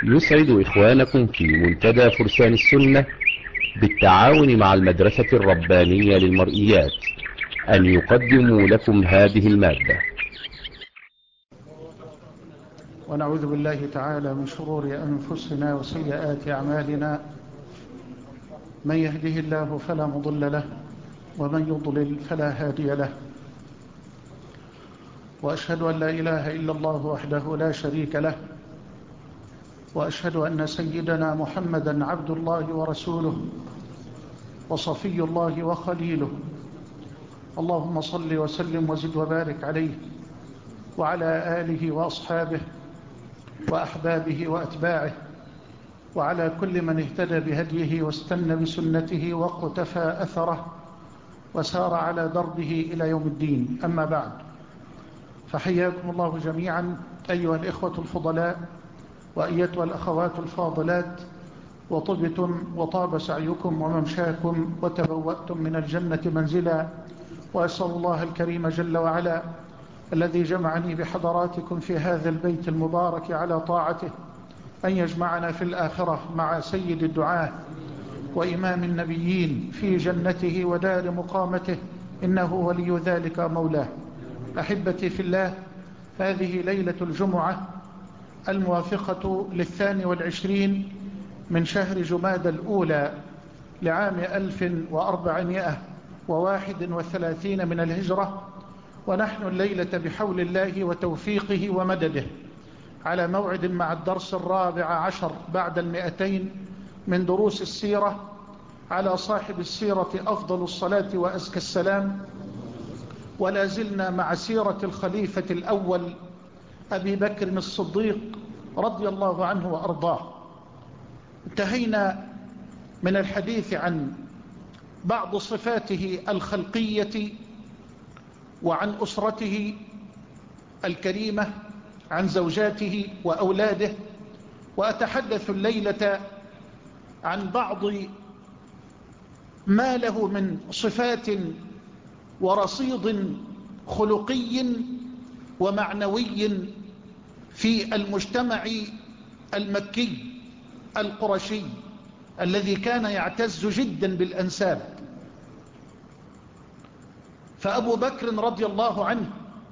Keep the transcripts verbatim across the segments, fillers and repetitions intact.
يسعد إخوانكم في منتدى فرسان السنة بالتعاون مع المدرسة الربانية للمرئيات أن يقدموا لكم هذه المادة. ونعوذ بالله تعالى من شرور أنفسنا وسيئات أعمالنا، من يهده الله فلا مضل له ومن يضلل فلا هادي له، وأشهد أن لا إله إلا الله وحده لا شريك له، وأشهد أن سيدنا محمدا عبد الله ورسوله وصفي الله وخليله. اللهم صل وسلم وزد وبارك عليه وعلى آله وأصحابه وأحبابه وأتباعه وعلى كل من اهتدى بهديه واستنى بسنته واقتفى أثره وسار على دربه إلى يوم الدين. أما بعد، فحياكم الله جميعا أيها الإخوة الفضلاء وأيتها الأخوات الفاضلات، وطبتم وطاب سعيكم وممشاكم وتبوأتم من الجنة منزلا، وأسأل الله الكريم جل وعلا الذي جمعني بحضراتكم في هذا البيت المبارك على طاعته أن يجمعنا في الآخرة مع سيد الدعاة وإمام النبيين في جنته ودار مقامته، إنه ولي ذلك مولاه. أحبتي في الله، هذه ليلة الجمعة الموافقة للثاني والعشرين من شهر جماد الأولى لعام ألف وأربعمائة وواحد وثلاثين من الهجرة، ونحن الليلة بحول الله وتوفيقه ومدده على موعد مع الدرس الرابع عشر بعد المئتين من دروس السيرة على صاحب السيرة أفضل الصلاة وأزكى السلام. ولا زلنا مع سيرة الخليفة الأول أبي بكر الصديق رضي الله عنه وأرضاه. انتهينا من الحديث عن بعض صفاته الخلقية وعن أسرته الكريمة، عن زوجاته وأولاده، وأتحدث الليلة عن بعض ما له من صفات ورصيد خلقي ومعنوي في المجتمع المكي القرشي الذي كان يعتز جدا بالأنساب. فأبو بكر رضي الله عنه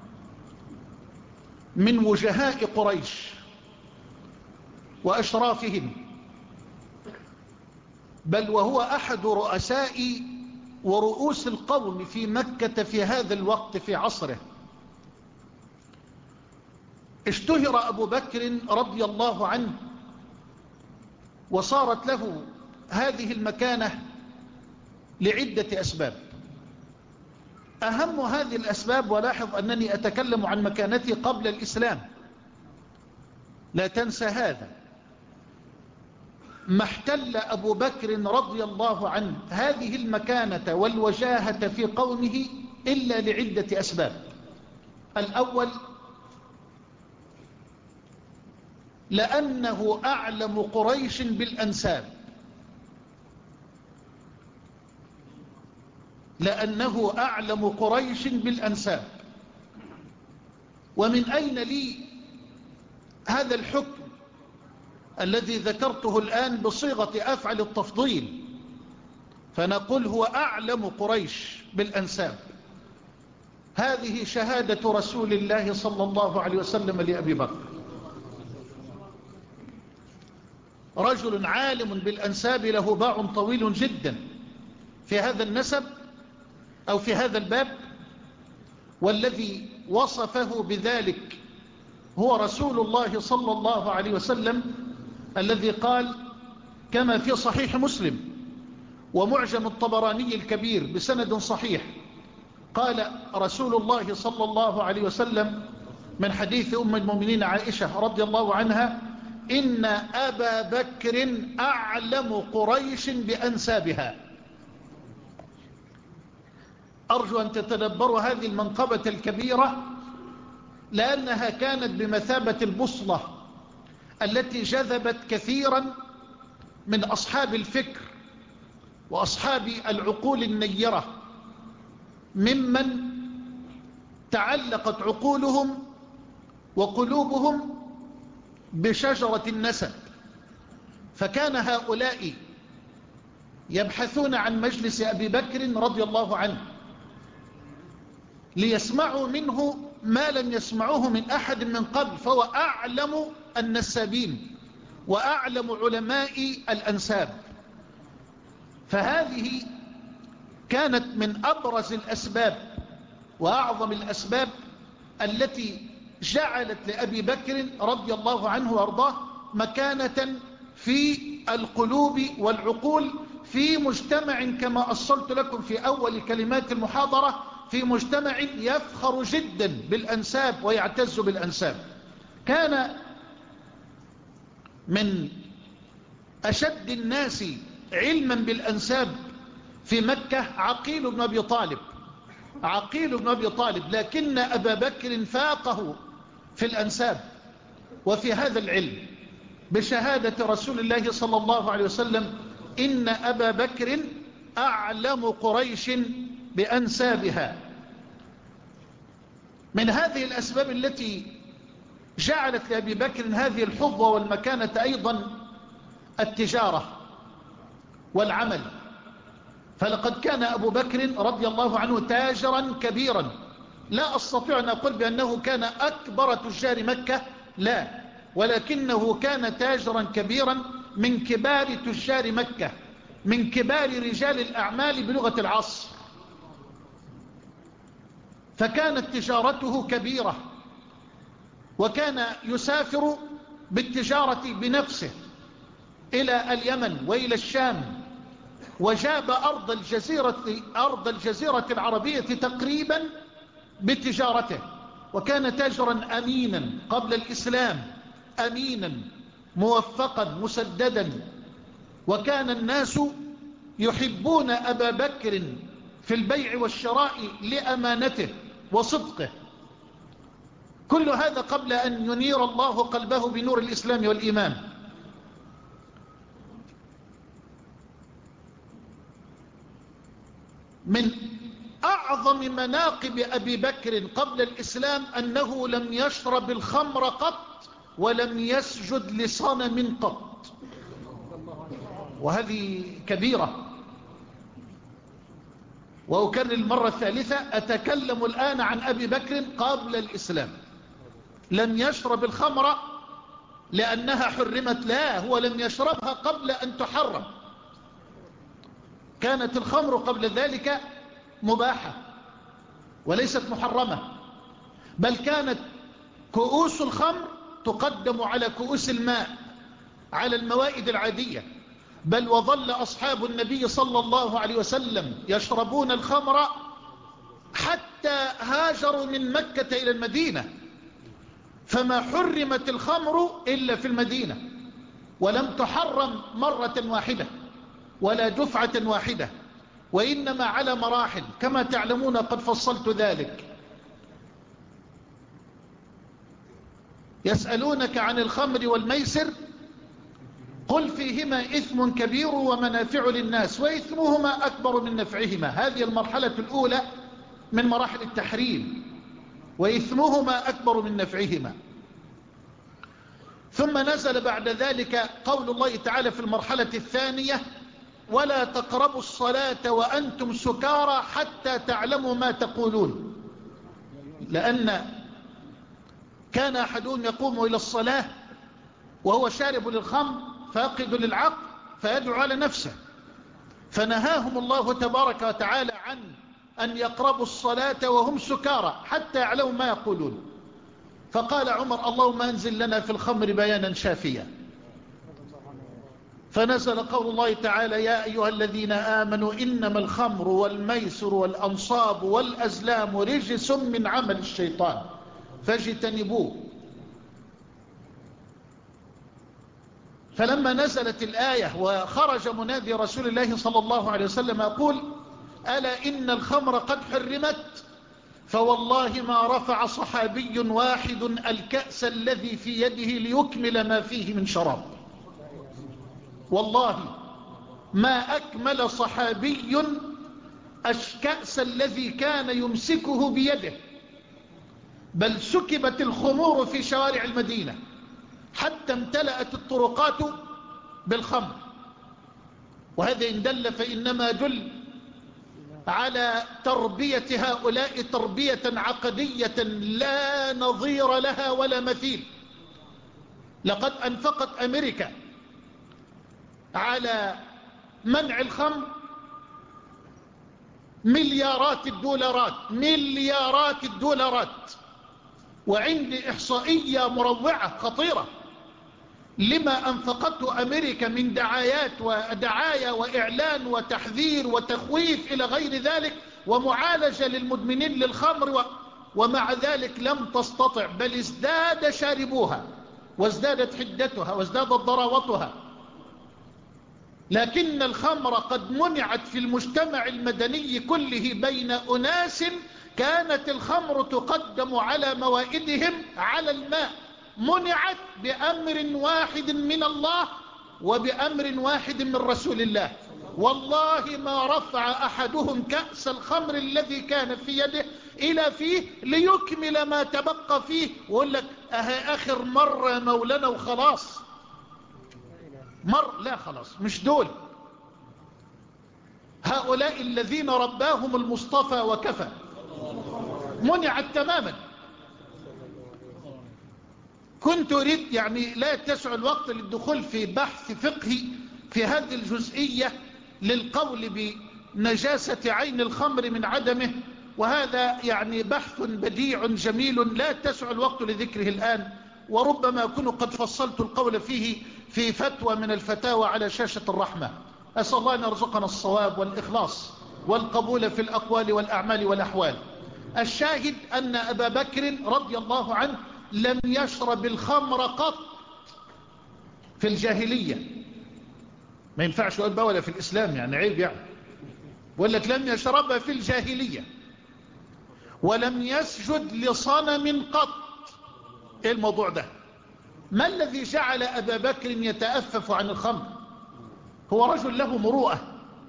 من وجهاء قريش وأشرافهم، بل وهو أحد رؤساء ورؤوس القوم في مكة في هذا الوقت في عصره. اشتهر أبو بكر رضي الله عنه وصارت له هذه المكانة لعدة أسباب. أهم هذه الأسباب، ولاحظ أنني أتكلم عن مكانتي قبل الإسلام، لا تنسى هذا، ما احتل أبو بكر رضي الله عنه هذه المكانة والوجاهة في قومه إلا لعدة أسباب. الأول، لأنه أعلم قريش بالأنساب، لأنه أعلم قريش بالأنساب. ومن أين لي هذا الحكم الذي ذكرته الآن بصيغة أفعل التفضيل؟ فنقول هو أعلم قريش بالأنساب. هذه شهادة رسول الله صلى الله عليه وسلم لأبي بكر، رجل عالم بالأنساب له باع طويل جدا في هذا النسب أو في هذا الباب، والذي وصفه بذلك هو رسول الله صلى الله عليه وسلم الذي قال كما في صحيح مسلم ومعجم الطبراني الكبير بسند صحيح، قال رسول الله صلى الله عليه وسلم من حديث أم المؤمنين عائشة رضي الله عنها: إن أبا بكر أعلم قريش بأنسابها. أرجو أن تتدبروا هذه المنقبة الكبيرة، لأنها كانت بمثابة البصلة التي جذبت كثيرا من أصحاب الفكر وأصحاب العقول النيرة، ممن تعلقت عقولهم وقلوبهم بشجرة النسب فكان هؤلاء يبحثون عن مجلس أبي بكر رضي الله عنه ليسمعوا منه ما لم يسمعوه من أحد من قبل، فهو أعلم النسابين وأعلم علماء الأنساب. فهذه كانت من أبرز الأسباب وأعظم الأسباب التي جعلت لأبي بكر رضي الله عنه وارضاه مكانة في القلوب والعقول في مجتمع، كما أصلت لكم في أول كلمات المحاضرة، في مجتمع يفخر جدا بالأنساب ويعتز بالأنساب. كان من أشد الناس علما بالأنساب في مكة عقيل بن أبي طالب عقيل بن أبي طالب لكن أبا بكر فاقه في الأنساب وفي هذا العلم بشهادة رسول الله صلى الله عليه وسلم إن أبا بكر أعلم قريش بأنسابها. من هذه الأسباب التي جعلت لأبي بكر هذه الحظوة والمكانة أيضا التجارة والعمل، فلقد كان أبو بكر رضي الله عنه تاجرا كبيرا. لا أستطيع أن أقول بأنه كان أكبر تجار مكة، لا، ولكنه كان تاجرا كبيرا من كبار تجار مكة، من كبار رجال الأعمال بلغة العصر. فكانت تجارته كبيرة، وكان يسافر بالتجارة بنفسه إلى اليمن وإلى الشام، وجاب أرض الجزيرة, أرض الجزيرة العربية تقريبا بتجارته. وكان تاجرا أمينا قبل الإسلام، أمينا موفقا مسددا، وكان الناس يحبون أبا بكر في البيع والشراء لأمانته وصدقه. كل هذا قبل أن ينير الله قلبه بنور الإسلام والإيمان. من أعظم مناقب أبي بكر قبل الإسلام أنه لم يشرب الخمر قط ولم يسجد لصنم قط، وهذه كبيرة. وأكرر المرة الثالثة، أتكلم الآن عن أبي بكر قبل الإسلام. لم يشرب الخمر لأنها حرمت، لا، هو لم يشربها قبل أن تحرم. كانت الخمر قبل ذلك مباحة وليست محرمة، بل كانت كؤوس الخمر تقدم على كؤوس الماء، على الموائد العادية. بل وظل أصحاب النبي صلى الله عليه وسلم يشربون الخمر حتى هاجروا من مكة إلى المدينة، فما حرمت الخمر إلا في المدينة، ولم تحرم مرة واحدة ولا دفعة واحدة، وإنما على مراحل كما تعلمون، قد فصلت ذلك. يسألونك عن الخمر والميسر، قل فيهما إثم كبير ومنافع للناس وإثمهما أكبر من نفعهما. هذه المرحلة الأولى من مراحل التحريم، وإثمهما أكبر من نفعهما. ثم نزل بعد ذلك قول الله تعالى في المرحلة الثانية: ولا تقربوا الصلاة وأنتم سكارى حتى تعلموا ما تقولون. لأن كان أحدهم يقوم إلى الصلاة وهو شارب للخمر فاقد للعقل فيدعو على نفسه، فنهاهم الله تبارك وتعالى عن أن يقربوا الصلاة وهم سكارى حتى يعلموا ما يقولون. فقال عمر: اللهم أنزل لنا في الخمر بيانا شافيا. فنزل قول الله تعالى: يا أيها الذين آمنوا إنما الخمر والميسر والأنصاب والأزلام رجس من عمل الشيطان فاجتنبوه. فلما نزلت الآية وخرج منادي رسول الله صلى الله عليه وسلم يقول: ألا إن الخمر قد حرمت، فوالله ما رفع صحابي واحد الكأس الذي في يده ليكمل ما فيه من شراب. والله ما أكمل صحابي الكأس الذي كان يمسكه بيده، بل سكبت الخمور في شوارع المدينة حتى امتلأت الطرقات بالخمر. وهذا إن دل فإنما دل على تربية هؤلاء تربية عقدية لا نظير لها ولا مثيل. لقد أنفقت أمريكا على منع الخمر مليارات الدولارات مليارات الدولارات. وعندي إحصائية مروعة خطيرة لما أنفقته أمريكا من دعايات ودعاية وإعلان وتحذير وتخويف إلى غير ذلك، ومعالجة للمدمنين للخمر و... ومع ذلك لم تستطع، بل ازداد شاربوها وازدادت حدتها وازدادت ضراوتها. لكن الخمر قد منعت في المجتمع المدني كله بين أناس كانت الخمر تقدم على موائدهم على الماء، منعت بأمر واحد من الله وبأمر واحد من رسول الله. والله ما رفع أحدهم كأس الخمر الذي كان في يده إلى فيه ليكمل ما تبقى فيه، ويقول لك أهي آخر مرة مولانا وخلاص. مر لا خلاص، مش دول. هؤلاء الذين رباهم المصطفى وكفى منعت تماما. كنت أريد يعني لا يتسع الوقت للدخول في بحث فقهي في هذه الجزئية للقول بنجاسة عين الخمر من عدمه، وهذا يعني بحث بديع جميل لا يتسع الوقت لذكره الآن، وربما أكون قد فصلت القول فيه في فتوى من الفتاوى على شاشة الرحمة. أسأل الله أن يرزقنا الصواب والإخلاص والقبول في الأقوال والأعمال والأحوال. الشاهد أن أبا بكر رضي الله عنه لم يشرب الخمر قط في الجاهلية. ما ينفعش يقول بقى ولا في الإسلام، يعني عيب يعني. بقول لك لم يشربها في الجاهلية، ولم يسجد لصنم قط. ايه الموضوع ده؟ ما الذي جعل أبا بكر يتأفف عن الخمر؟ هو رجل له مروءة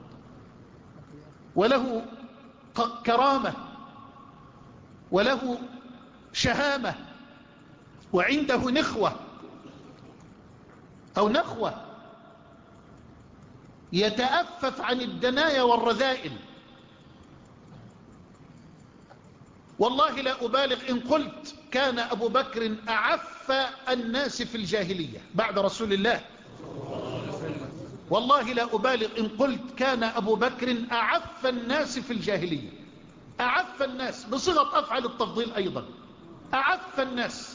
وله كرامة وله شهامة وعنده نخوة أو نخوة، يتأفف عن الدنايا والرذائل. والله لا أبالغ إن قلت كان أبو بكر أعف الناس في الجاهلية بعد رسول الله. والله لا أبالغ إن قلت كان أبو بكر أعف الناس في الجاهلية. أعف الناس بصيغة أفعل التفضيل أيضا، أعف الناس.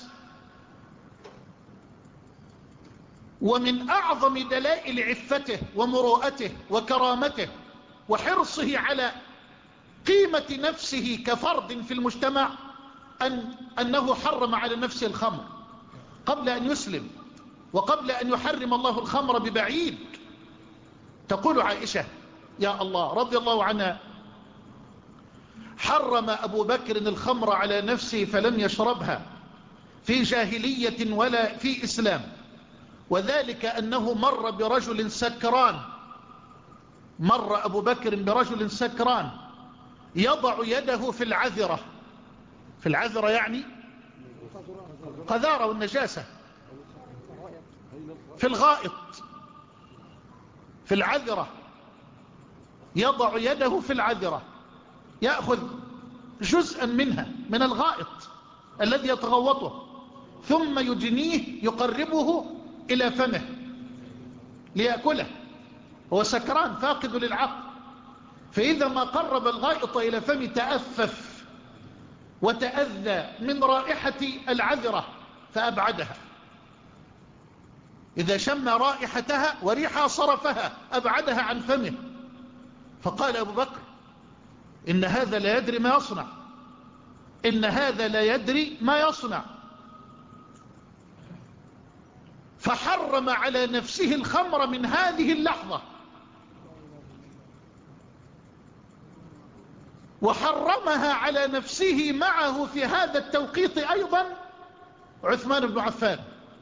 ومن أعظم دلائل عفته ومروءته وكرامته وحرصه على قيمة نفسه كفرد في المجتمع أن أنه حرم على نفسه الخمر قبل أن يسلم، وقبل أن يحرم الله الخمر ببعيد. تقول عائشة يا الله رضي الله عنها: حرم أبو بكر الخمر على نفسه فلم يشربها في جاهلية ولا في إسلام، وذلك أنه مر برجل سكران. مر أبو بكر برجل سكران يضع يده في العذرة. في العذرة يعني قذارة والنجاسة، في الغائط، في العذرة، يضع يده في العذرة، يأخذ جزءا منها من الغائط الذي يتغوطه، ثم يجنيه يقربه إلى فمه ليأكله. هو سكران فاقد للعقل، فإذا ما قرب الغائط إلى فمه تأفف وتأذى من رائحة العذرة فأبعدها. إذا شم رائحتها وريحها صرفها أبعدها عن فمه. فقال أبو بكر: إن هذا لا يدري ما يصنع، إن هذا لا يدري ما يصنع. فحرم على نفسه الخمر من هذه اللحظة، وحرمها على نفسه معه في هذا التوقيت أيضا عثمان بن عفان.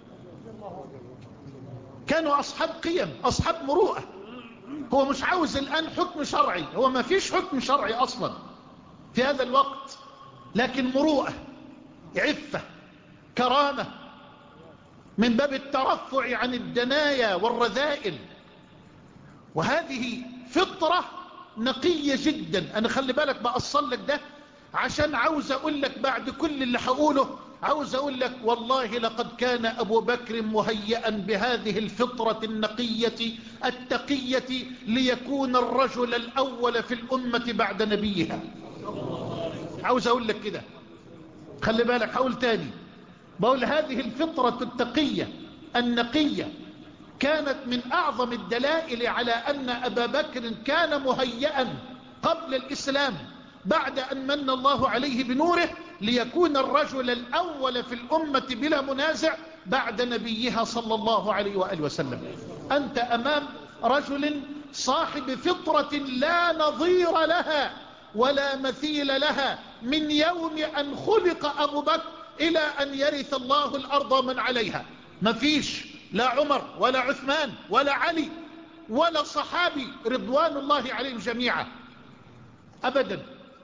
كانوا أصحاب قيم، أصحاب مروءة. هو مش عاوز الآن حكم شرعي، هو ما فيش حكم شرعي أصلا في هذا الوقت، لكن مروءة، عفة، كرامة. من باب الترفع عن الدنايا والرذائل. وهذه فطرة نقية جدا. أنا خلي بالك بأصل لك ده عشان عاوز أقول لك بعد كل اللي هقوله، عاوز أقول لك والله لقد كان أبو بكر مهيئا بهذه الفطرة النقية التقية ليكون الرجل الأول في الأمة بعد نبيها. عاوز أقول لك كده، خلي بالك حاول تاني، بقول هذه الفطرة التقية النقية كانت من أعظم الدلائل على أن أبا بكر كان مهيئا قبل الإسلام بعد أن من الله عليه بنوره ليكون الرجل الأول في الأمة بلا منازع بعد نبيها صلى الله عليه وآله وسلم. أنت أمام رجل صاحب فطرة لا نظير لها ولا مثيل لها من يوم أن خلق أبو بكر إلى أن يرث الله الأرض من عليها. ما فيش لا عمر ولا عثمان ولا علي ولا صحابي رضوان الله عليهم جميعا أبدا.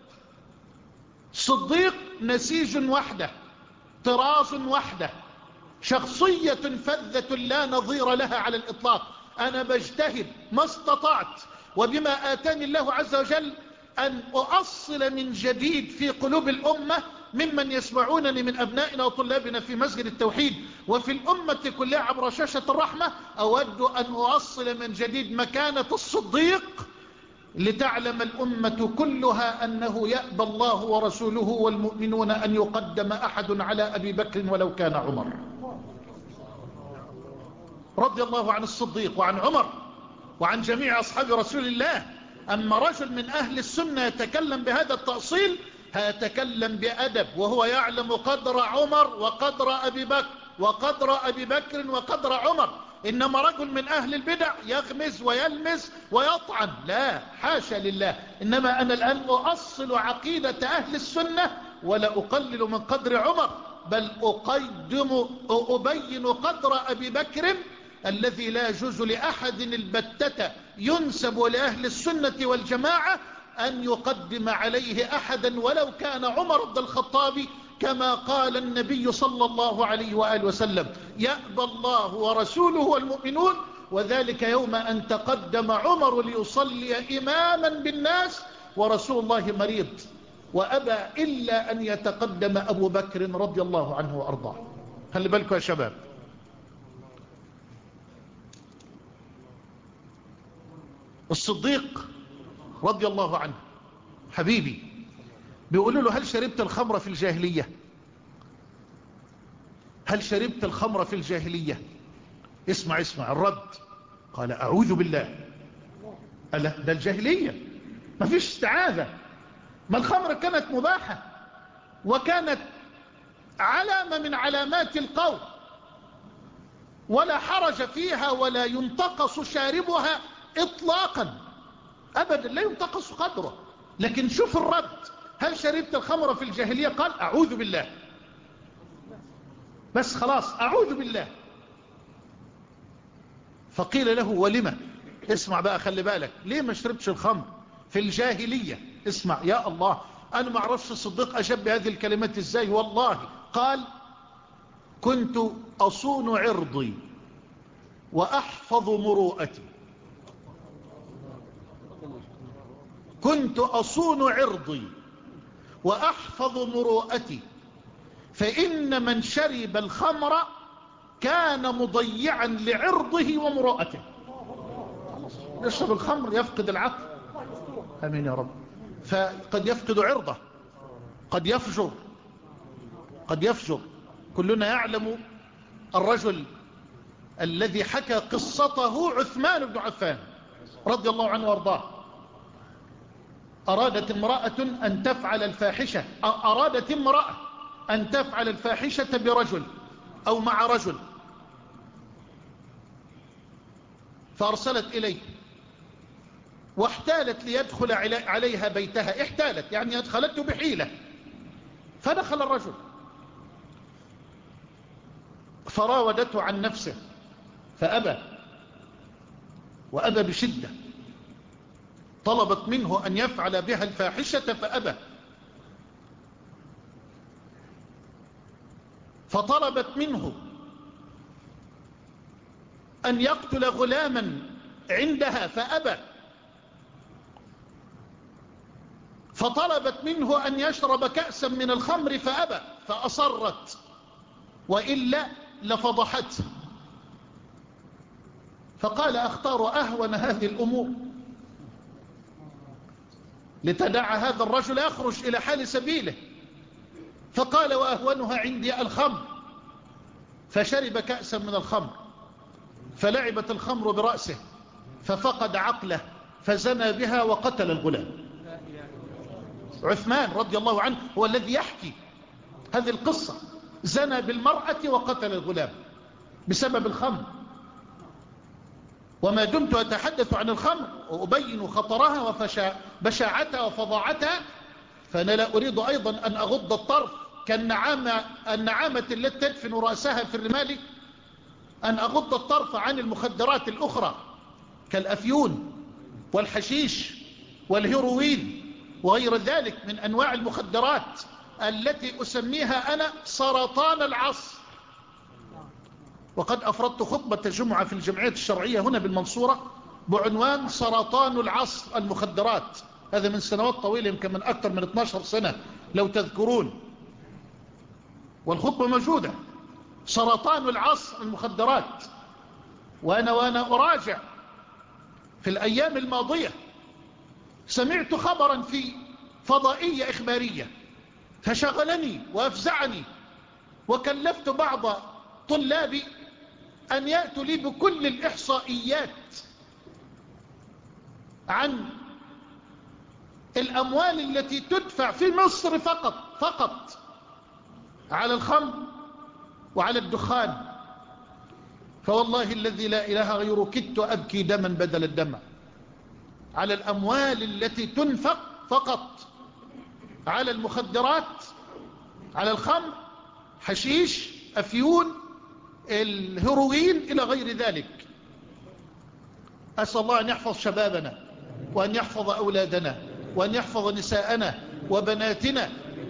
صديق نسيج وحده، طراز وحده، شخصية فذة لا نظير لها على الإطلاق. أنا بجتهد ما استطعت وبما آتاني الله عز وجل أن أؤصل من جديد في قلوب الأمة ممن يسمعونني من أبنائنا وطلابنا في مسجد التوحيد وفي الأمة كلها عبر شاشة الرحمة، أود أن أؤصل من جديد مكانة الصديق لتعلم الأمة كلها أنه يأبى الله ورسوله والمؤمنون أن يقدم أحد على أبي بكر ولو كان عمر رضي الله عن الصديق وعن عمر وعن جميع أصحاب رسول الله. أما رجل من أهل السنة يتكلم بهذا التأصيل هيتكلم بأدب وهو يعلم قدر عمر وقدر أبي بكر وقدر أبي بكر وقدر عمر. إنما رجل من أهل البدع يغمز ويلمز ويطعن، لا حاشا لله. إنما أنا الآن أؤصل عقيدة أهل السنة ولا أقلل من قدر عمر، بل أقدم أبين قدر أبي بكر الذي لا يجوز لأحد البتة ينسب لأهل السنة والجماعة أن يقدم عليه أحدا ولو كان عمر بن الخطاب، كما قال النبي صلى الله عليه وآله وسلم: يأبى الله ورسوله والمؤمنون، وذلك يوم أن تقدم عمر ليصلي إماما بالناس ورسول الله مريض، وأبى إلا أن يتقدم أبو بكر رضي الله عنه وأرضاه. خلي بالكم يا شباب، الصديق رضي الله عنه حبيبي بيقولوا له: هل شربت الخمر في الجاهلية؟ هل شربت الخمر في الجاهلية؟ اسمع اسمع الرد. قال: أعوذ بالله. قال: ده الجاهلية ما فيش استعاذة، ما الخمر كانت مباحة وكانت علامة من علامات القوم ولا حرج فيها ولا ينتقص شاربها إطلاقا أبدا، لا ينتقص قدره. لكن شوف الرد: هل شربت الخمر في الجاهلية؟ قال: أعوذ بالله. بس خلاص أعوذ بالله. فقيل له: ولما؟ اسمع بقى، خلي بالك، ليه ما شربتش الخمر في الجاهلية؟ اسمع يا الله، أنا ما أعرفش الصديق أجاب بهذه الكلمات إزاي والله. قال: كنت أصون عرضي وأحفظ مروءتي. كنت أصون عرضي وأحفظ مروءتي، فإن من شرب الخمر كان مضيعا لعرضه ومروءته. يشرب الخمر يفقد العقل، أمين يا رب. فقد يفقد عرضه، قد يفجر، قد يفجر. كلنا يعلم الرجل الذي حكى قصته عثمان بن عفان رضي الله عنه وارضاه. أرادت امرأة أن تفعل الفاحشة، أرادت امرأة أن تفعل الفاحشة برجل أو مع رجل، فأرسلت إليه واحتالت ليدخل عليها بيتها. احتالت يعني أدخلته بحيلة، فدخل الرجل فراودته عن نفسه فأبى، وأبى بشدة. طلبت منه أن يفعل بها الفاحشة فأبى، فطلبت منه أن يقتل غلاما عندها فأبى، فطلبت منه أن يشرب كأسا من الخمر فأبى، فأصرت وإلا لفضحته، فقال أختار أهون هذه الأمور لتدع هذا الرجل يخرج إلى حال سبيله، فقال وأهونها عندي الخمر، فشرب كأسا من الخمر، فلعبت الخمر برأسه ففقد عقله، فزنى بها وقتل الغلام. عثمان رضي الله عنه هو الذي يحكي هذه القصة، زنى بالمرأة وقتل الغلام بسبب الخمر. وما دمت أتحدث عن الخمر وأبين خطرها وبشاعتها وفظاعتها، فأنا لا أريد أيضا أن أغض الطرف كالنعامة النعامة التي تدفن رأسها في الرمال، أن أغض الطرف عن المخدرات الأخرى كالأفيون والحشيش والهيروين وغير ذلك من أنواع المخدرات التي أسميها أنا سرطان العصر. وقد أفردت خطبة جمعة في الجمعية الشرعية هنا بالمنصورة بعنوان سرطان العصر المخدرات، هذا من سنوات طويلة يمكن من أكثر من اثناشر سنة لو تذكرون، والخطبة موجودة. سرطان العصر المخدرات. وأنا وأنا أراجع في الأيام الماضية سمعت خبرا في فضائية إخبارية فشغلني وأفزعني، وكلفت بعض طلابي أن يأتوا لي بكل الإحصائيات عن الأموال التي تدفع في مصر فقط فقط على الخمر وعلى الدخان. فوالله الذي لا إله غيره كدت أبكي دما بدل الدمع على الأموال التي تنفق فقط على المخدرات، على الخمر، حشيش، أفيون، الهيروين إلى غير ذلك. أسأل الله أن يحفظ شبابنا وأن يحفظ أولادنا وأن يحفظ نساءنا وبناتنا،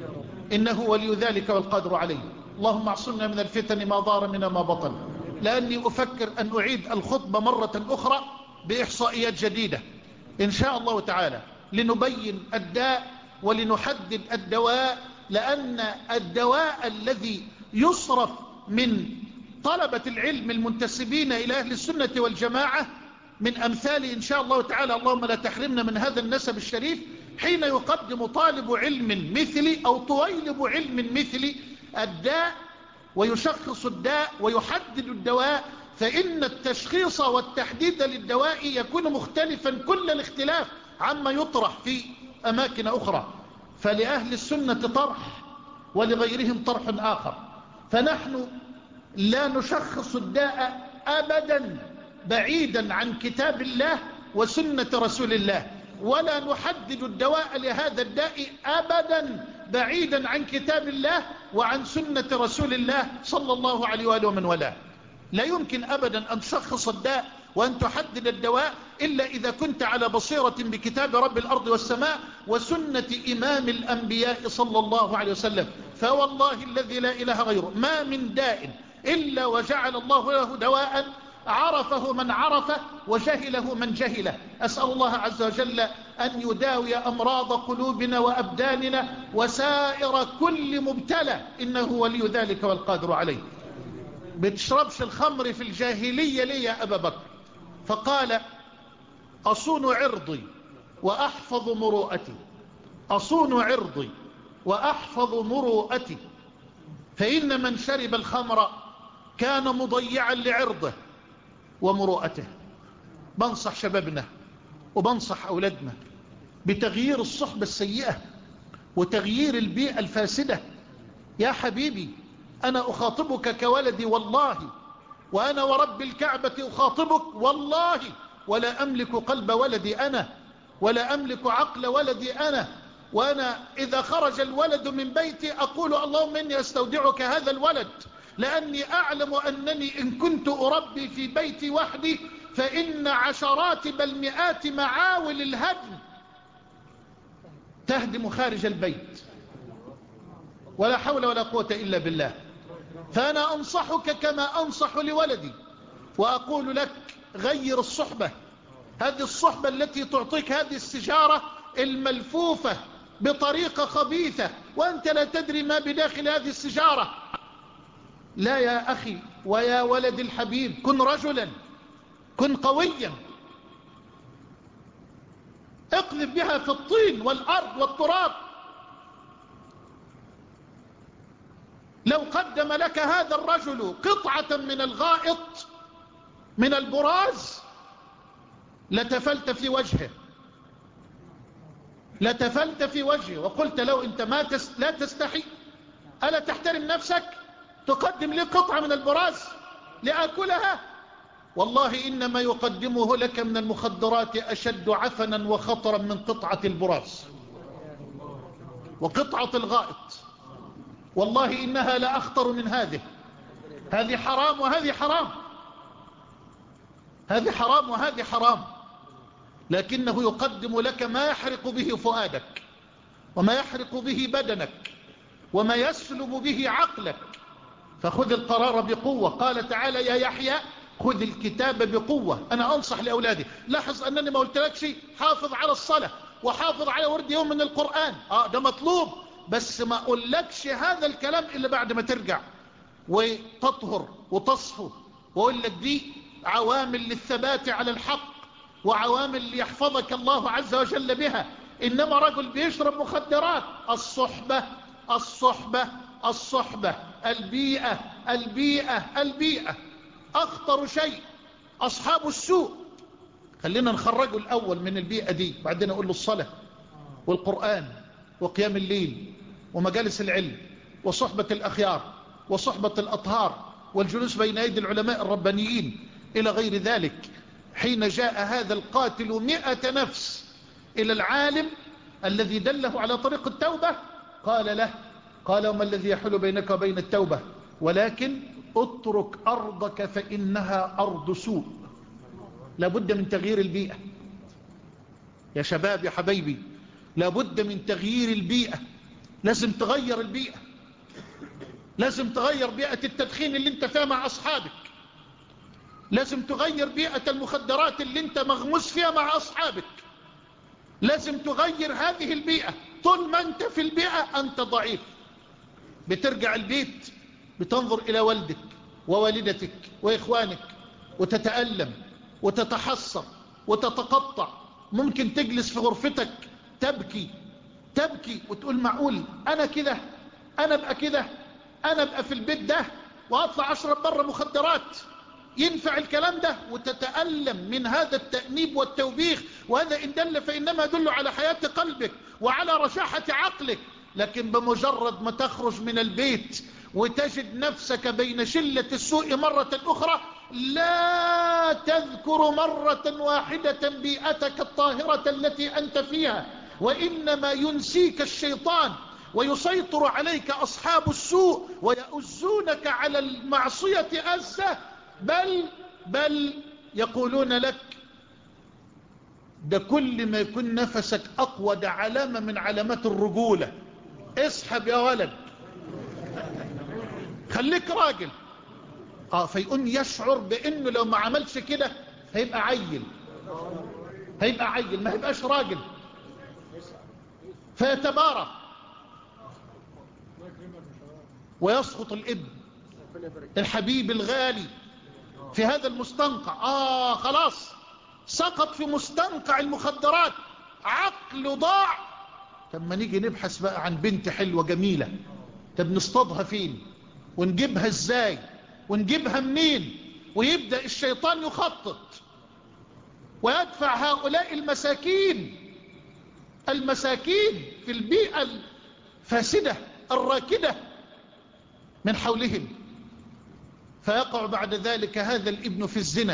إنه ولي ذلك والقادر عليه. اللهم اعصمنا من الفتن ما ظهر منها ما بطن. لأني أفكر أن أعيد الخطبة مرة أخرى بإحصائيات جديدة إن شاء الله تعالى لنبين الداء ولنحدد الدواء، لأن الدواء الذي يصرف من طلبة العلم المنتسبين إلى أهل السنة والجماعة من أمثال إن شاء الله تعالى، اللهم لا تحرمنا من هذا النسب الشريف، حين يقدم طالب علم مثلي أو طويلب علم مثلي الداء ويشخص الداء ويحدد الدواء، فإن التشخيص والتحديد للدواء يكون مختلفا كل الاختلاف عما يطرح في أماكن أخرى. فلأهل السنة طرح ولغيرهم طرح آخر، فنحن لا نشخص الداء أبدا بعيدا عن كتاب الله وسنة رسول الله، ولا نحدد الدواء لهذا الداء أبدا بعيدا عن كتاب الله وعن سنة رسول الله صلى الله عليه وآله ومن والاه. لا يمكن أبدا أن تشخص الداء وأن تحدد الدواء إلا إذا كنت على بصيرة بكتاب رب الأرض والسماء وسنة إمام الأنبياء صلى الله عليه وسلم. فوالله الذي لا إله غيره ما من داء إلا وجعل الله له دواء عرفه من عرفه وجهله من جهله. أسأل الله عز وجل أن يداوي أمراض قلوبنا وأبداننا وسائر كل مبتلى، إنه ولي ذلك والقادر عليه. بتشربش الخمر في الجاهلية ليه يا أبا بكر؟ فقال أصون عرضي وأحفظ مروءتي، أصون عرضي وأحفظ مروءتي، فإن من شرب الخمر كان مضيعا لعرضه ومروءته. بنصح شبابنا وبنصح أولادنا بتغيير الصحبة السيئة وتغيير البيئة الفاسدة. يا حبيبي أنا أخاطبك كولدي والله، وأنا ورب الكعبة أخاطبك والله، ولا أملك قلب ولدي أنا ولا أملك عقل ولدي أنا. وأنا إذا خرج الولد من بيتي أقول اللهم إني أستودعك هذا الولد، لأني أعلم أنني إن كنت أربي في بيتي وحدي فإن عشرات بل مئات معاول الهدم تهدم خارج البيت، ولا حول ولا قوة إلا بالله. فأنا أنصحك كما أنصح لولدي، وأقول لك غير الصحبة. هذه الصحبة التي تعطيك هذه السجارة الملفوفة بطريقة خبيثة وأنت لا تدري ما بداخل هذه السجارة. لا يا أخي ويا ولد الحبيب، كن رجلا، كن قويا، اقذف بها في الطين والأرض والتراب. لو قدم لك هذا الرجل قطعة من الغائط من البراز لتفلت في وجهه، لتفلت في وجهه وقلت له انت ما تس لا تستحي، ألا تحترم نفسك؟ تقدم لي قطعة من البراز لآكلها؟ والله إنما يقدمه لك من المخدرات أشد عفنا وخطرا من قطعة البراز وقطعة الغائط. والله إنها لا أخطر من هذه. هذه حرام وهذه حرام، هذه حرام وهذه حرام، لكنه يقدم لك ما يحرق به فؤادك وما يحرق به بدنك وما يسلب به عقلك. فخذ القرار بقوة. قال تعالى يا يحيى خذ الكتاب بقوة. أنا أنصح لأولادي، لاحظ أنني ما قلت لك شيء، حافظ على الصلاة وحافظ على ورد يوم من القرآن، آه ده مطلوب، بس ما أقولكش هذا الكلام إلا بعد ما ترجع وتطهر وتصفو. وأقول لك دي عوامل للثبات على الحق وعوامل ليحفظك الله عز وجل بها. إنما رجل بيشرب مخدرات، الصحبة الصحبة الصحبة، البيئة البيئة البيئة، أخطر شيء أصحاب السوء. خلينا نخرجه الأول من البيئة دي، بعدين أقول له الصلاة والقرآن وقيام الليل ومجالس العلم وصحبة الأخيار وصحبة الأطهار والجلوس بين أيدي العلماء الربانيين إلى غير ذلك. حين جاء هذا القاتل مئة نفس إلى العالم الذي دله على طريق التوبة قال له، قال وما الذي يحول بينك وبين التوبة؟ ولكن اترك أرضك فإنها أرض سوء. لابد من تغيير البيئة يا شباب يا حبيبي، لابد من تغيير البيئة. لازم تغير البيئة، لازم تغير بيئة التدخين اللي انت فيها مع أصحابك، لازم تغير بيئة المخدرات اللي انت مغموس فيها مع أصحابك، لازم تغير هذه البيئة. طول ما انت في البيئة انت ضعيف. بترجع البيت بتنظر إلى والدك ووالدتك وإخوانك وتتألم وتتحسر وتتقطع. ممكن تجلس في غرفتك تبكي تبكي وتقول معقول أنا كده، أنا بقى كده، أنا بقى في البيت ده وأطلع أشرب بره مخدرات؟ ينفع الكلام ده؟ وتتألم من هذا التأنيب والتوبيخ. وهذا إن دل فإنما يدل على حياة قلبك وعلى رشاحة عقلك. لكن بمجرد ما تخرج من البيت وتجد نفسك بين شلة السوء مرة أخرى، لا تذكر مرة واحدة بيئتك الطاهرة التي أنت فيها، وإنما ينسيك الشيطان ويسيطر عليك أصحاب السوء ويؤزونك على المعصية أزة. بل بل يقولون لك ده كل ما يكون نفسك أقوى ده علامة من علامات الرجولة. اسحب يا ولد، خليك راجل. اه فيقوم يشعر بانه لو ما عملش كده هيبقى عيل، هيبقى عيل ما هيبقاش راجل، فيتبارى ويسقط الابن الحبيب الغالي في هذا المستنقع. اه خلاص سقط في مستنقع المخدرات، عقله ضاع. طب ما نيجي نبحث بقى عن بنت حلوة جميلة، طب نصطادها فين ونجيبها ازاي ونجيبها منين؟ ويبدأ الشيطان يخطط ويدفع هؤلاء المساكين المساكين في البيئة الفاسدة الراكدة من حولهم، فيقع بعد ذلك هذا الابن في الزنا.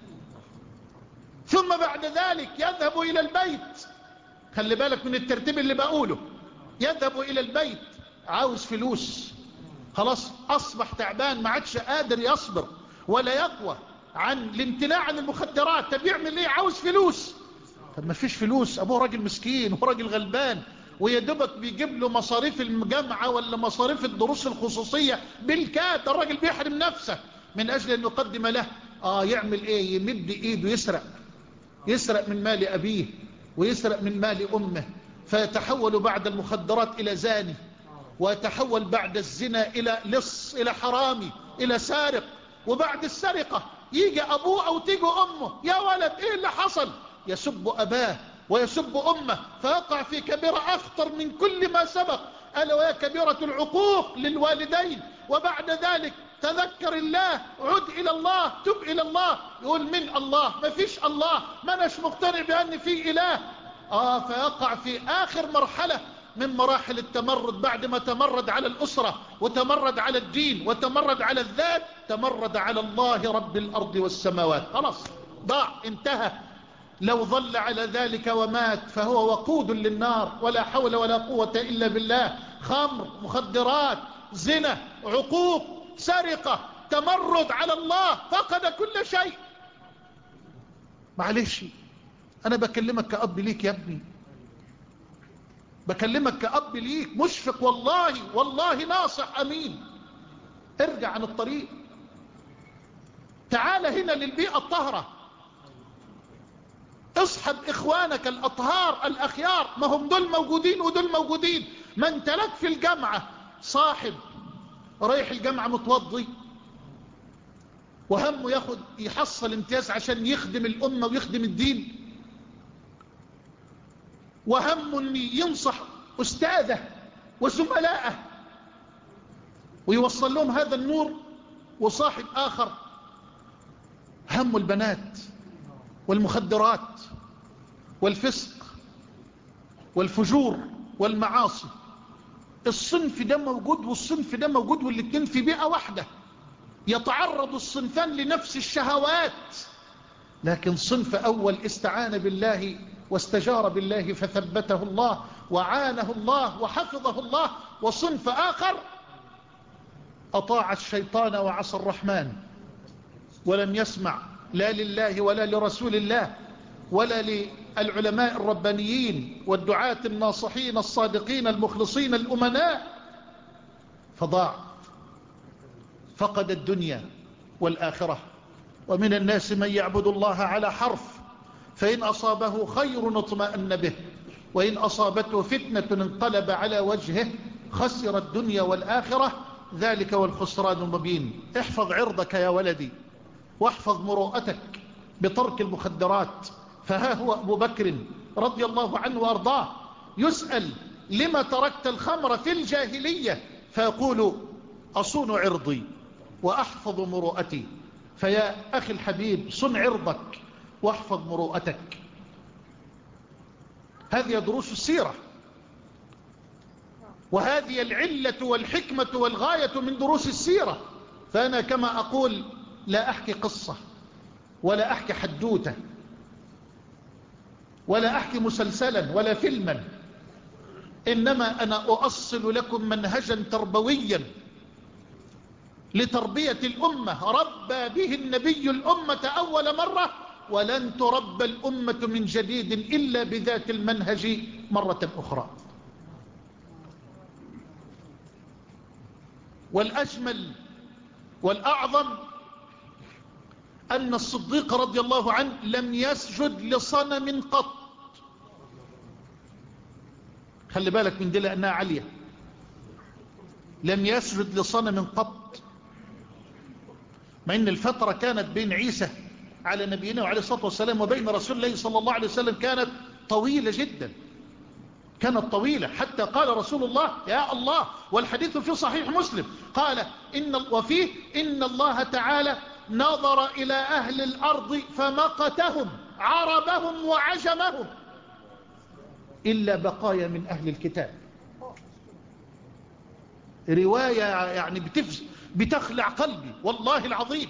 ثم بعد ذلك يذهب إلى البيت. خلي بالك من الترتيب اللي بقوله. يذهب إلى البيت عاوز فلوس، خلاص أصبح تعبان ما عادش قادر يصبر ولا يقوى عن الامتناع عن المخدرات. طب يعمل ايه؟ عاوز فلوس. طب ما فيش فلوس، ابوه راجل مسكين وراجل غلبان ويدبك بيجيب له مصاريف الجامعة ولا مصاريف الدروس الخصوصية بالكاد. الراجل بيحرم نفسه من أجل أن يقدم له. آه يعمل إيه؟ يمد إيده يسرق، يسرق من مال أبيه ويسرق من مال أمه، فيتحول بعد المخدرات إلى زاني، ويتحول بعد الزنا إلى لص، إلى حرامي، إلى سارق. وبعد السرقة يجي أبوه أو تيجي أمه، يا ولد إيه اللي حصل؟ يسب أباه ويسب أمه، فيقع في كبيرة أخطر من كل ما سبق، ألا وهي كبيرة العقوق للوالدين. وبعد ذلك تذكر الله، عد إلى الله، تب إلى الله. يقول من الله؟ ما فيش الله، ما نش مقتنع بأن في إله. آه فيقع في آخر مرحلة من مراحل التمرد. بعد ما تمرد على الأسرة وتمرد على الدين وتمرد على الذات، تمرد على الله رب الأرض والسماوات. خلاص ضاع، انتهى. لو ظل على ذلك ومات فهو وقود للنار، ولا حول ولا قوة إلا بالله. خمر، مخدرات، زنا، عقوق، سرقة، تمرد على الله، فقد كل شيء. معلش أنا بكلمك كأب ليك يا ابني، بكلمك كأب ليك مشفق، والله والله ناصح أمين. ارجع عن الطريق، تعال هنا للبيئة الطهرة، اصحب إخوانك الأطهار الأخيار، ما هم دول موجودين ودول موجودين. ما انت لك في الجامعة صاحب رايح الجامعة متوضي وهمه ياخد يحصل امتياز عشان يخدم الأمة ويخدم الدين، وهمه ان ينصح أستاذه وزملائه ويوصل لهم هذا النور. وصاحب آخر هم البنات والمخدرات والفسق والفجور والمعاصي. الصنف ده موجود والصنف ده موجود، والاتنين في بيئة واحدة. يتعرض الصنفان لنفس الشهوات، لكن صنف أول استعان بالله واستجار بالله فثبته الله وعانه الله وحفظه الله، وصنف آخر أطاع الشيطان وعصى الرحمن ولم يسمع لا لله ولا لرسول الله ولا للعلماء الربانيين والدعاة الناصحين الصادقين المخلصين الأمناء، فضاع، فقد الدنيا والآخرة. ومن الناس من يعبد الله على حرف، فإن أصابه خير اطمأن به، وإن أصابته فتنة انقلب على وجهه، خسر الدنيا والآخرة، ذلك والخسران المبين. احفظ عرضك يا ولدي، واحفظ مروءتك بترك المخدرات. فها هو أبو بكر رضي الله عنه وأرضاه يسأل لما تركت الخمر في الجاهلية، فيقول أصون عرضي وأحفظ مروءتي. فيا أخي الحبيب، صن عرضك واحفظ مروءتك. هذه دروس السيرة، وهذه العلة والحكمة والغاية من دروس السيرة. فأنا كما أقول لا أحكي قصة ولا أحكي حدوتة ولا أحكي مسلسلا ولا فيلما، إنما أنا أؤصل لكم منهجا تربويا لتربية الأمة، ربى به النبي الأمة أول مرة، ولن تربى الأمة من جديد إلا بذات المنهج مرة أخرى. والأجمل والأعظم أن الصديق رضي الله عنه لم يسجد لصنم قط. خلي بالك من دي لأنها عالية. لم يسجد لصنم قط، مع أن الفترة كانت بين عيسى على نبينا وعليه الصلاة والسلام وبين رسول الله صلى الله عليه وسلم كانت طويلة جدا، كانت طويلة، حتى قال رسول الله يا الله، والحديث في صحيح مسلم، قال إن وفيه إن الله تعالى نظر إلى أهل الأرض فمقتهم عربهم وعجمهم إلا بقايا من أهل الكتاب. رواية يعني بتفز بتخلع قلبي والله العظيم.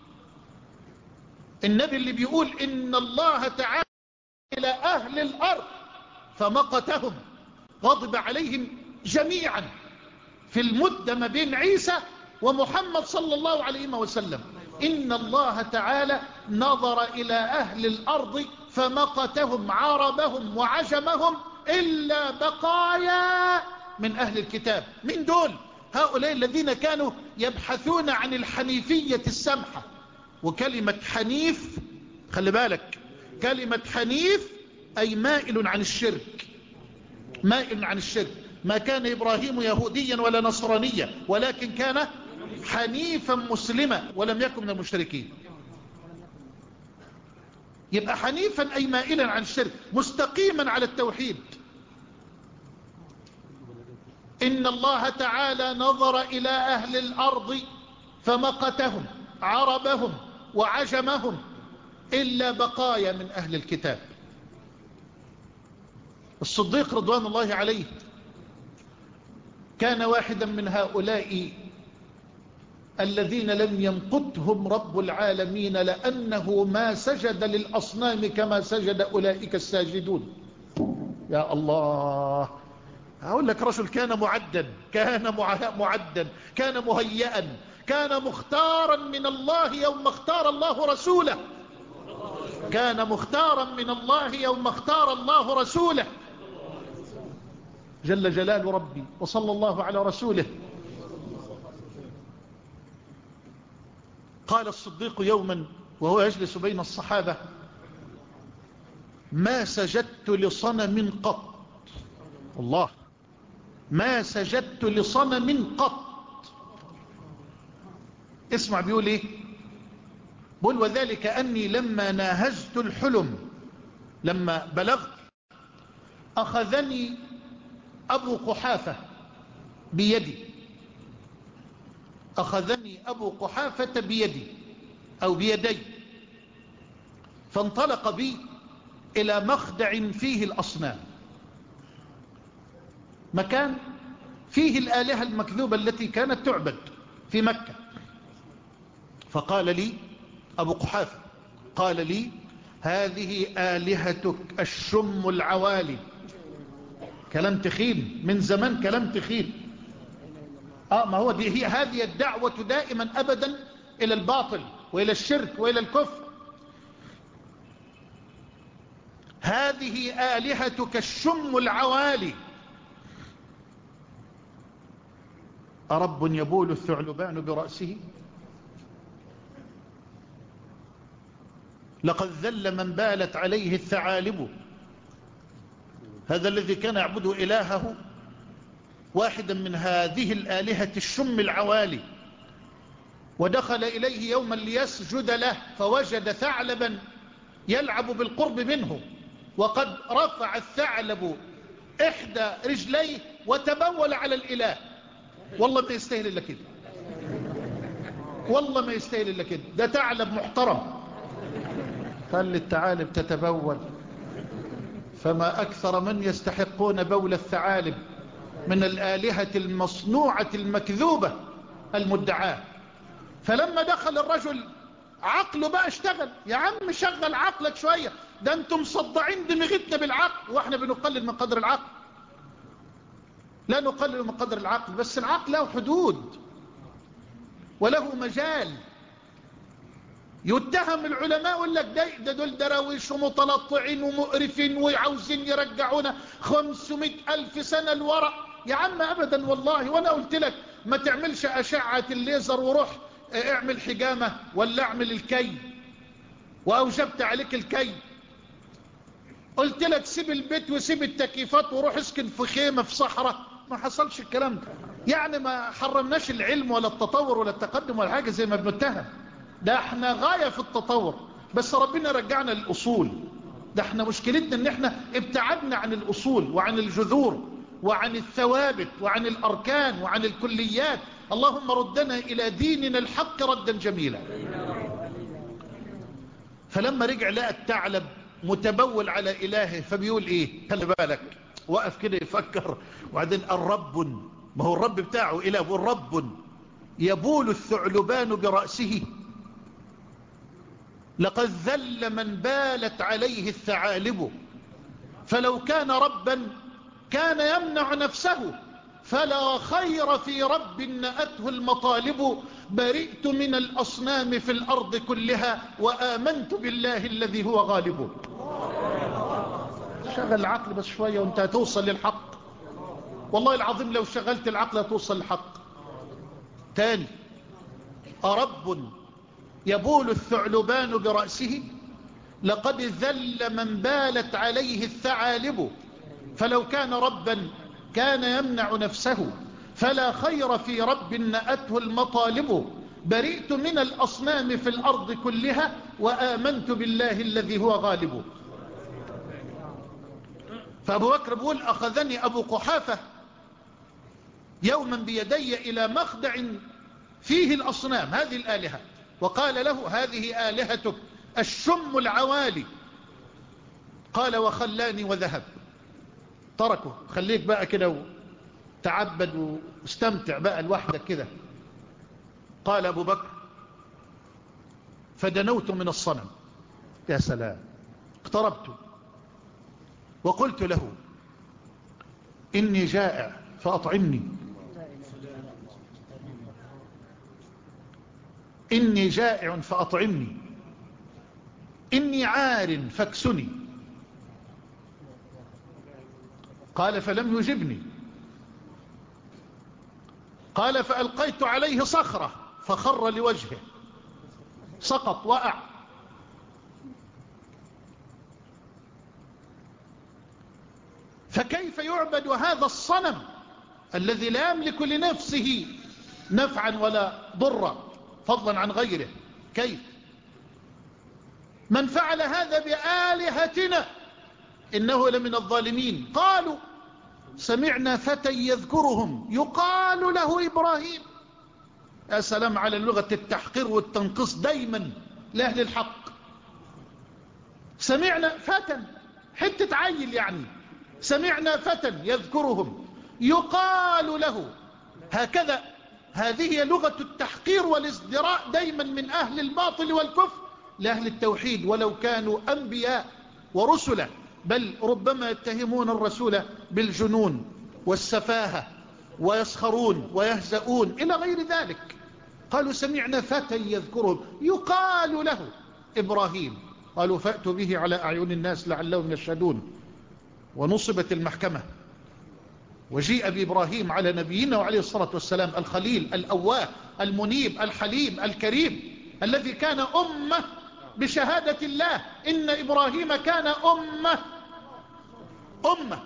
النبي اللي بيقول إن الله تعالى إلى أهل الأرض فمقتهم، غضب عليهم جميعا في المدة ما بين عيسى ومحمد صلى الله عليه وسلم. إن الله تعالى نظر إلى أهل الأرض فمقتهم عربهم وعجمهم إلا بقايا من أهل الكتاب. من دول؟ هؤلاء الذين كانوا يبحثون عن الحنيفية السمحة، وكلمة حنيف خلي بالك، كلمة حنيف أي مائل عن الشرك، مائل عن الشرك. ما كان إبراهيم يهوديا ولا نصرانيا ولكن كان حنيفا مسلما ولم يكن من المشركين. يبقى حنيفا أي مائلا عن الشرك، مستقيما على التوحيد. إن الله تعالى نظر إلى أهل الأرض فمقتهم عربهم وعجمهم إلا بقايا من أهل الكتاب. الصديق رضوان الله عليه كان واحدا من هؤلاء الذين لم يمقتهم رب العالمين، لأنه ما سجد للأصنام كما سجد أولئك الساجدون. يا الله، أقول لك رجل كان معدا، كان معدا، كان مهيئا، كان مختارا من الله يوم اختار الله رسوله، كان مختارا من الله يوم اختار الله رسوله جل جلال ربي، وصلى الله على رسوله. قال الصديق يوما وهو يجلس بين الصحابة: ما سجدت لصنم قط، الله، ما سجدت لصنم قط. اسمع بيقول ايه؟ بيقول: وذلك أني لما ناهزت الحلم، لما بلغت، أخذني أبو قحافة بيدي، أخذني أبو قحافة بيدي أو بيدي، فانطلق بي إلى مخدع فيه الأصنام، مكان فيه الآلهة المكذوبة التي كانت تعبد في مكة. فقال لي أبو قحافة، قال لي: هذه آلهتك الشم العوالي. كلام تخين من زمان، كلام تخين. آه ما هو دي هي هذه الدعوة دائما أبدا إلى الباطل وإلى الشرك وإلى الكفر. هذه آلهتك الشم العوالي. أرب يبول الثعلبان برأسه؟ لقد ذل من بالت عليه الثعالب. هذا الذي كان يعبد إلهه واحدا من هذه الآلهة الشم العوالي، ودخل إليه يوما ليسجد له، فوجد ثعلبا يلعب بالقرب منه، وقد رفع الثعلب إحدى رجليه وتبول على الإله. والله ما يستاهل إلا كده، والله ما يستاهل إلا كده، ده ثعلب محترم. قال للثعالب تتبول، فما أكثر من يستحقون بول الثعالب من الآلهة المصنوعة المكذوبة المدعاة. فلما دخل الرجل عقله بقى اشتغل. يا عم شغل عقلك شوية، ده انتم مصدعين دماغتنا بالعقل، واحنا بنقلل من قدر العقل. لا نقلل من قدر العقل، بس العقل له حدود وله مجال. يتهم العلماء يقول لك ده, ده دول دراويش ومتلطعين ومقرفين وعاوزين يرجعونا خمسمائة ألف سنة لورا. يا عم أبدا والله. وأنا قلت لك ما تعملش أشعة الليزر وروح اعمل حجامة ولا اعمل الكي، وأوجبت عليك الكي. قلت لك سيب البيت وسيب التكييفات وروح اسكن في خيمة في صحراء. ما حصلش الكلام ده. يعني ما حرمناش العلم ولا التطور ولا التقدم ولا حاجة زي ما بنتهم. ده احنا غاية في التطور، بس ربنا رجعنا للأصول. ده احنا مشكلتنا ان احنا ابتعدنا عن الأصول وعن الجذور وعن الثوابت وعن الأركان وعن الكليات. اللهم ردنا إلى ديننا الحق ردا جميلا. فلما رجع لقى الثعلب متبول على إلهه، فبيقول ايه؟ خلي بالك، وقف كده يفكر، وبعدين الرب، ما هو الرب بتاعه إله، بيقول رب يبول الثعلبان برأسه، لقد ذل من بالت عليه الثعالب، فلو كان ربا كان يمنع نفسه، فلا خير في رب نأته المطالب. برئت من الأصنام في الأرض كلها، وآمنت بالله الذي هو غالب. شغل العقل بس شوية وانت هتوصل للحق. والله العظيم لو شغلت العقل هتوصل للحق. تاني، أرب يبول الثعلبان برأسه؟ لقد ذل من بالت عليه الثعالب، فلو كان ربا كان يمنع نفسه، فلا خير في رب نأته المطالب. برئت من الأصنام في الأرض كلها، وآمنت بالله الذي هو غالب. فأبو بكر بيقول أخذني أبو قحافة يوما بيدي إلى مخدع فيه الأصنام، هذه الآلهة، وقال له هذه آلهتك الشم العوالي. قال وخلاني وذهب، تركه، خليك بقى كده وتعبد واستمتع بقى لوحدك كده. قال أبو بكر فدنوت من الصنم، يا سلام، اقتربت وقلت له إني جائع فأطعمني، إني جائع فأطعمني، إني عار فاكسني. قال فلم يجبني. قال فألقيت عليه صخرة فخر لوجهه، سقط وقع. فكيف يعبد هذا الصنم الذي لا يملك لنفسه نفعا ولا ضرا فضلا عن غيره؟ كيف؟ من فعل هذا بآلهتنا إنه لمن الظالمين. قالوا سمعنا فتى يذكرهم يقال له إبراهيم. يا سلام على لغة التحقير والتنقيص دايما لأهل الحق. سمعنا فتى، حتة عيل يعني، سمعنا فتى يذكرهم يقال له، هكذا. هذه لغة التحقير والازدراء دايما من أهل الباطل والكفر لأهل التوحيد، ولو كانوا أنبياء ورسلا، بل ربما يتهمون الرسول بالجنون والسفاهة ويسخرون ويهزؤون إلى غير ذلك. قالوا سمعنا فتى يذكرهم يقال له إبراهيم. قالوا فأتوا به على أعين الناس لعلهم يشهدون. ونصبت المحكمة وجيء بإبراهيم على نبينا وعليه الصلاة والسلام، الخليل الأواه المنيب الحليم الكريم، الذي كان أمة بشهادة الله إن إبراهيم كان أمة أمة.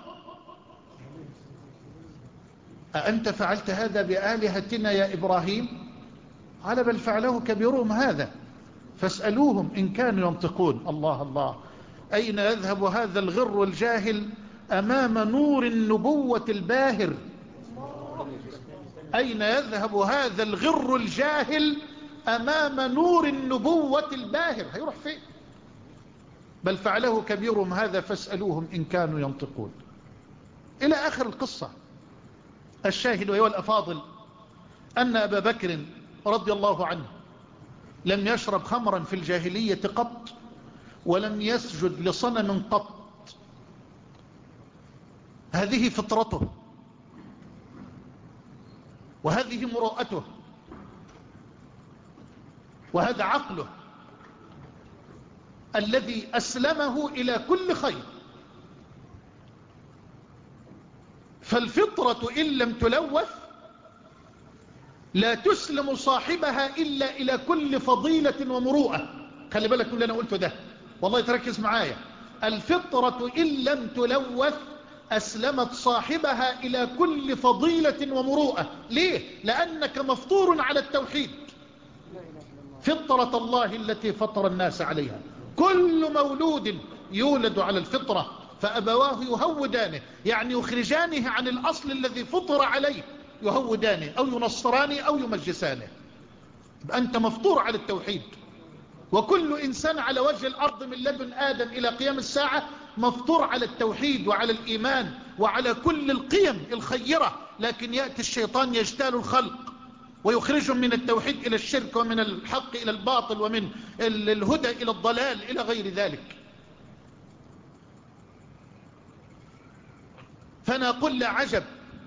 أأنت فعلت هذا بآلهتنا يا إبراهيم؟ قال بل فعله كبيرهم هذا فاسألوهم إن كانوا ينطقون. الله الله، أين يذهب هذا الغر الجاهل أمام نور النبوة الباهر؟ أين يذهب هذا الغر الجاهل أمام نور النبوة الباهر؟ هيروح فين؟ بل فعله كبيرهم هذا فاسألوهم إن كانوا ينطقون، إلى آخر القصة. الشاهد وهو الأفاضل أن أبا بكر رضي الله عنه لم يشرب خمرا في الجاهلية قط، ولم يسجد لصنم قط. هذه فطرته، وهذه مروءته، وهذا عقله الذي أسلمه إلى كل خير. فالفطرة إن لم تلوث لا تسلم صاحبها إلا إلى كل فضيلة ومروءة. خلي بالك من اللي أنا قلته ده، والله تركز معايا. الفطرة إن لم تلوث أسلمت صاحبها إلى كل فضيلة ومروءة. ليه؟ لأنك مفطور على التوحيد، فطرة الله التي فطر الناس عليها. كل مولود يولد على الفطرة، فأبواه يهودانه، يعني يخرجانه عن الأصل الذي فطر عليه، يهودانه أو ينصرانه أو يمجسانه. أنت مفطور على التوحيد، وكل إنسان على وجه الأرض من لدن آدم إلى قيام الساعة مفطور على التوحيد وعلى الإيمان وعلى كل القيم الخيرة. لكن يأتي الشيطان يجتال الخلق ويخرجهم من التوحيد إلى الشرك، ومن الحق إلى الباطل، ومن الهدى إلى الضلال إلى غير ذلك. فنقول لا عجب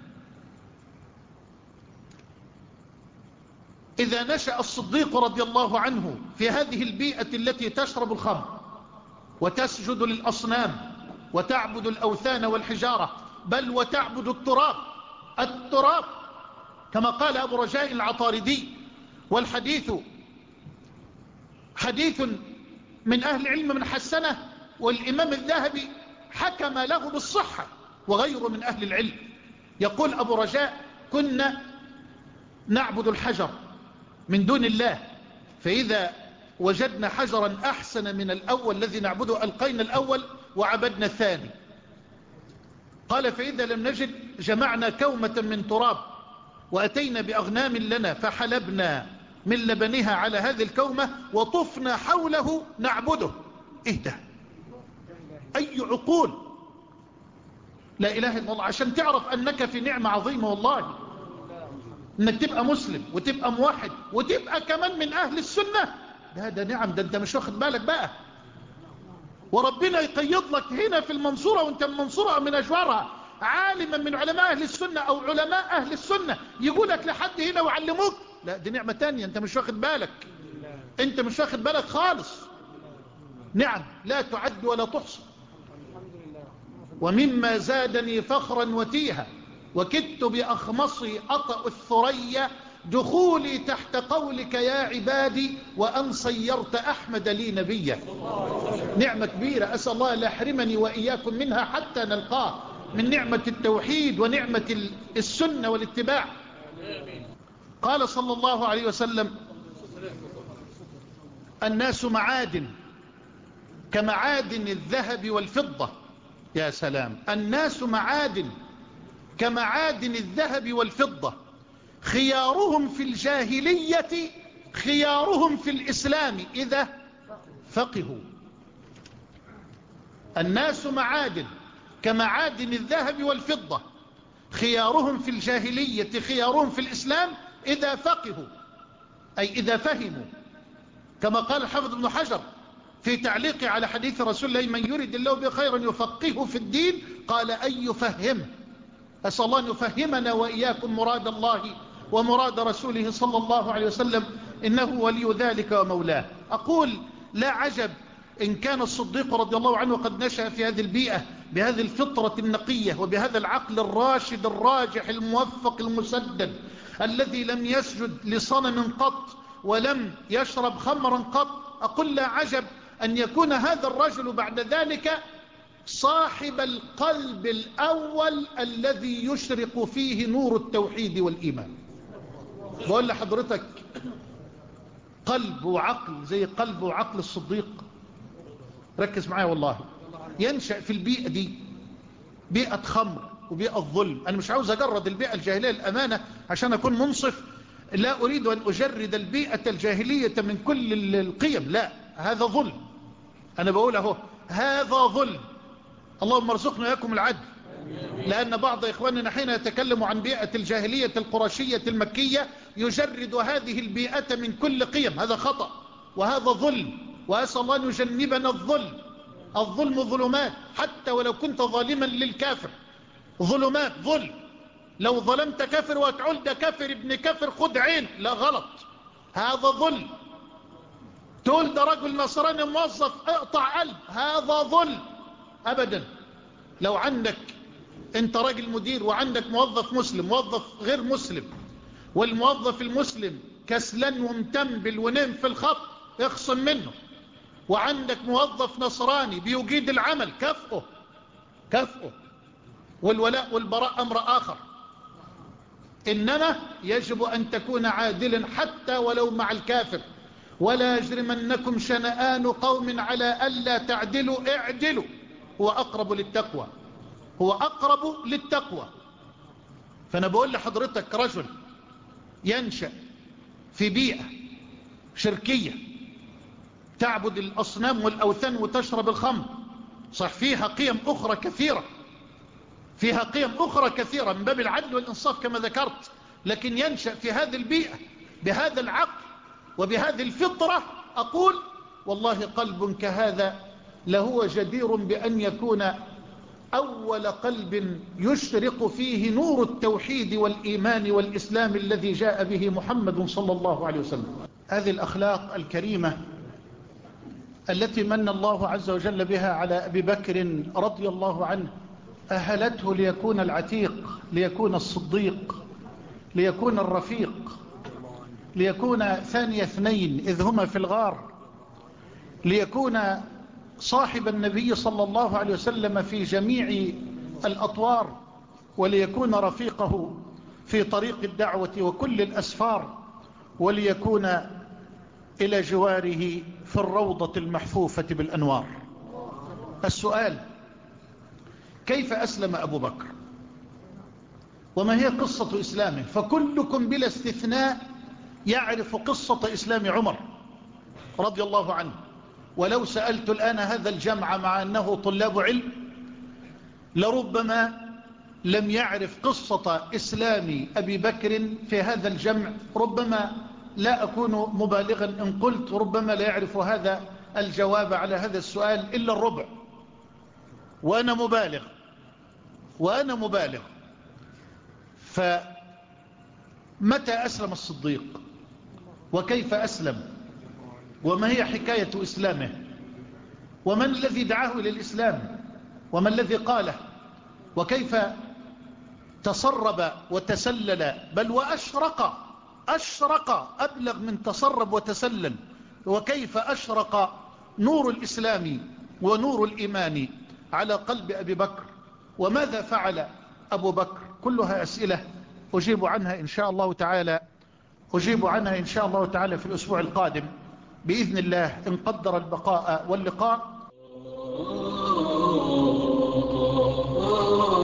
إذا نشأ الصديق رضي الله عنه في هذه البيئة التي تشرب الخمر وتسجد للأصنام وتعبد الأوثان والحجارة، بل وتعبد التراب التراب كما قال أبو رجاء العطاردي. والحديث حديث من أهل العلم من حسنه، والإمام الذهبي حكم له بالصحة وغيره من أهل العلم. يقول أبو رجاء: كنا نعبد الحجر من دون الله، فإذا وجدنا حجرا أحسن من الأول الذي نعبده ألقينا الأول وعبدنا الثاني. قال: فإذا لم نجد جمعنا كومة من تراب وأتينا بأغنام لنا فحلبنا من لبنها على هذه الكومة وطفنا حوله نعبده. إيه ده؟ أي عقول! لا إله إلا الله. عشان تعرف أنك في نعمة عظيمة والله، أنك تبقى مسلم وتبقى موحد وتبقى كمان من أهل السنة. ده ده نعم، ده أنت مش واخد بالك بقى. وربنا يقيض لك هنا في المنصورة وانت من منصورة من أجوارها عالما من علماء أهل السنة أو علماء أهل السنة يقولك لحد هنا ويعلموك. لا، دي نعمة تانية انت مش واخد بالك، انت مش واخد بالك خالص. نعم لا تعد ولا تحصى. ومما زادني فخرا وتيها وكدت بأخمصي أطأ الثريا دخولي تحت قولك يا عبادي وأن صيرت أحمد لي نبيا. نعمة كبيرة أسأل الله لا يحرمني وإياكم منها حتى نلقاه، من نعمة التوحيد ونعمة السنة والاتباع. قال صلى الله عليه وسلم: الناس معادن كمعادن الذهب والفضة. يا سلام! الناس معادن كمعادن الذهب والفضة، خيارهم في الجاهلية خيارهم في الإسلام إذا فقهوا. الناس معادن كمعادن الذهب والفضة، خيارهم في الجاهلية خيارهم في الإسلام إذا فقهوا، أي إذا فهموا، كما قال الحافظ ابن حجر في تعليقه على حديث رسول الله: من يريد الله به خيرا يفقهه في الدين. قال: أن يفهمه. أسأل الله أن يفهمنا وإياكم مراد الله ومراد رسوله صلى الله عليه وسلم، إنه ولي ذلك ومولاه. أقول: لا عجب إن كان الصديق رضي الله عنه قد نشأ في هذه البيئة بهذه الفطرة النقية وبهذا العقل الراشد الراجح الموفق المسدد الذي لم يسجد لصنم قط ولم يشرب خمرا قط. أقول: لا عجب أن يكون هذا الرجل بعد ذلك صاحب القلب الأول الذي يشرق فيه نور التوحيد والإيمان. بقول لحضرتك قلب وعقل زي قلب وعقل الصديق. ركز معايا والله. ينشأ في البيئة دي بيئة خمر وبيئة ظلم. أنا مش عاوز أجرد البيئة الجاهلية الأمانة عشان أكون منصف، لا أريد أن أجرد البيئة الجاهلية من كل القيم، لا، هذا ظلم. أنا بقول أهو هذا ظلم. اللهم ارزقنا إياكم العدل، لأن بعض إخواننا حين يتكلم عن بيئة الجاهلية القرشية المكية يجرد هذه البيئة من كل قيم. هذا خطأ وهذا ظلم، وأسأل الله أن يجنبنا الظلم. الظلم ظلمات، حتى ولو كنت ظالما للكافر ظلمات، ظلم. لو ظلمت كافر وتعول ده كافر ابن كافر خد عين، لا غلط، هذا ظلم. تقول ده رجل نصراني موظف اقطع قلب، هذا ظلم أبدا. لو عندك انت راجل مدير وعندك موظف مسلم موظف غير مسلم، والموظف المسلم كسلان ومتنبل ونام في الخط اخصم منه، وعندك موظف نصراني بيجيد العمل كافئه كافئه. والولاء والبراء أمر آخر. إنما يجب أن تكون عادلا حتى ولو مع الكافر. ولا يجرمنكم شنآن قوم على ألا تعدلوا اعدلوا، هو أقرب للتقوى، هو أقرب للتقوى. فأنا بقول لحضرتك رجل ينشأ في بيئة شركية تعبد الأصنام والأوثان وتشرب الخمر، صح فيها قيم أخرى كثيرة، فيها قيم أخرى كثيرة من باب العدل والإنصاف كما ذكرت، لكن ينشأ في هذه البيئة بهذا العقل وبهذه الفطرة. أقول والله قلب كهذا لهو جدير بأن يكون أول قلب يشرق فيه نور التوحيد والإيمان والإسلام الذي جاء به محمد صلى الله عليه وسلم. هذه الأخلاق الكريمة التي من الله عز وجل بها على أبي بكر رضي الله عنه أهلته ليكون العتيق، ليكون الصديق، ليكون الرفيق، ليكون ثاني اثنين إذ هما في الغار ليكون صاحب النبي صلى الله عليه وسلم في جميع الأطوار، وليكون رفيقه في طريق الدعوة وكل الأسفار، وليكون إلى جواره في الروضة المحفوفة بالأنوار. السؤال: كيف أسلم أبو بكر؟ وما هي قصة إسلامه؟ فكلكم بلا استثناء يعرف قصة إسلام عمر رضي الله عنه، ولو سألت الآن هذا الجمع مع أنه طلاب علم لربما لم يعرف قصة إسلام أبي بكر في هذا الجمع، ربما لا أكون مبالغا إن قلت ربما لا يعرف هذا الجواب على هذا السؤال إلا الربع، وأنا مبالغ وأنا مبالغ. فمتى أسلم الصديق؟ وكيف أسلم؟ وما هي حكاية إسلامه؟ ومن الذي دعاه إلى الإسلام؟ وما الذي قاله؟ وكيف تصرب وتسلل، بل وأشرق أشرق أبلغ من تصرب وتسلل، وكيف أشرق نور الإسلام ونور الإيمان على قلب أبي بكر؟ وماذا فعل أبو بكر؟ كلها أسئلة أجيب عنها إن شاء الله تعالى أجيب عنها إن شاء الله تعالى في الأسبوع القادم بإذن الله إن قدر البقاء واللقاء.